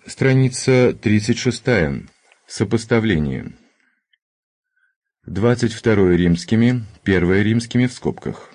Страница 36. Сопоставление. 22 римскими, 1 римскими в скобках.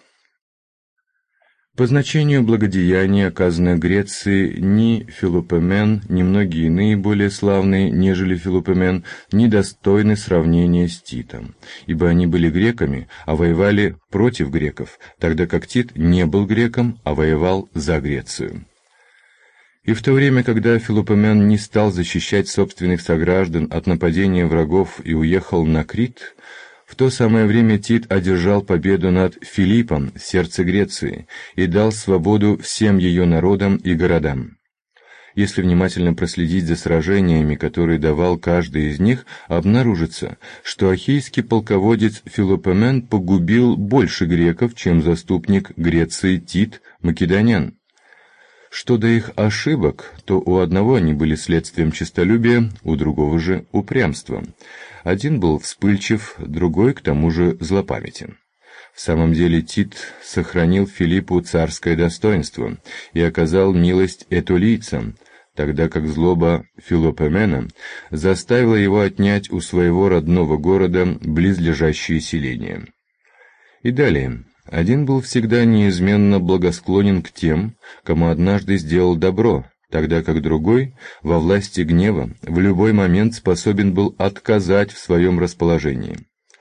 По значению благодеяния, оказанное Греции, ни Филопомен, ни многие иные более славные, нежели Филопомен, не достойны сравнения с Титом, ибо они были греками, а воевали против греков, тогда как Тит не был греком, а воевал за Грецию. И в то время, когда Филопомен не стал защищать собственных сограждан от нападения врагов и уехал на Крит, в то самое время Тит одержал победу над Филиппом, сердце Греции, и дал свободу всем ее народам и городам. Если внимательно проследить за сражениями, которые давал каждый из них, обнаружится, что ахейский полководец Филопомен погубил больше греков, чем заступник Греции Тит, македонян. Что до их ошибок, то у одного они были следствием честолюбия, у другого же упрямства. Один был вспыльчив, другой, к тому же, злопамятен. В самом деле Тит сохранил Филиппу царское достоинство и оказал милость этолийцам, тогда как злоба Филопомена заставила его отнять у своего родного города близлежащие селения. И далее. Один был всегда неизменно благосклонен к тем, кому однажды сделал добро, тогда как другой, во власти гнева, в любой момент способен был отказать в своем расположении.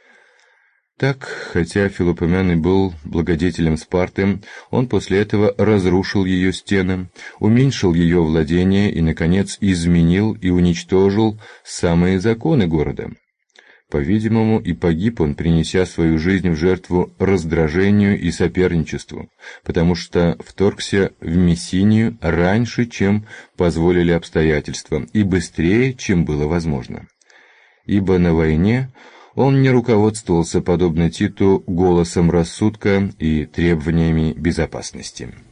Так, хотя Филопомен и был благодетелем Спарты, он после этого разрушил ее стены, уменьшил ее владения и, наконец, изменил и уничтожил самые законы города. По-видимому, и погиб он, принеся свою жизнь в жертву раздражению и соперничеству, потому что вторгся в Мессинию раньше, чем позволили обстоятельства, и быстрее, чем было возможно. Ибо на войне он не руководствовался, подобно Титу, голосом рассудка и требованиями безопасности.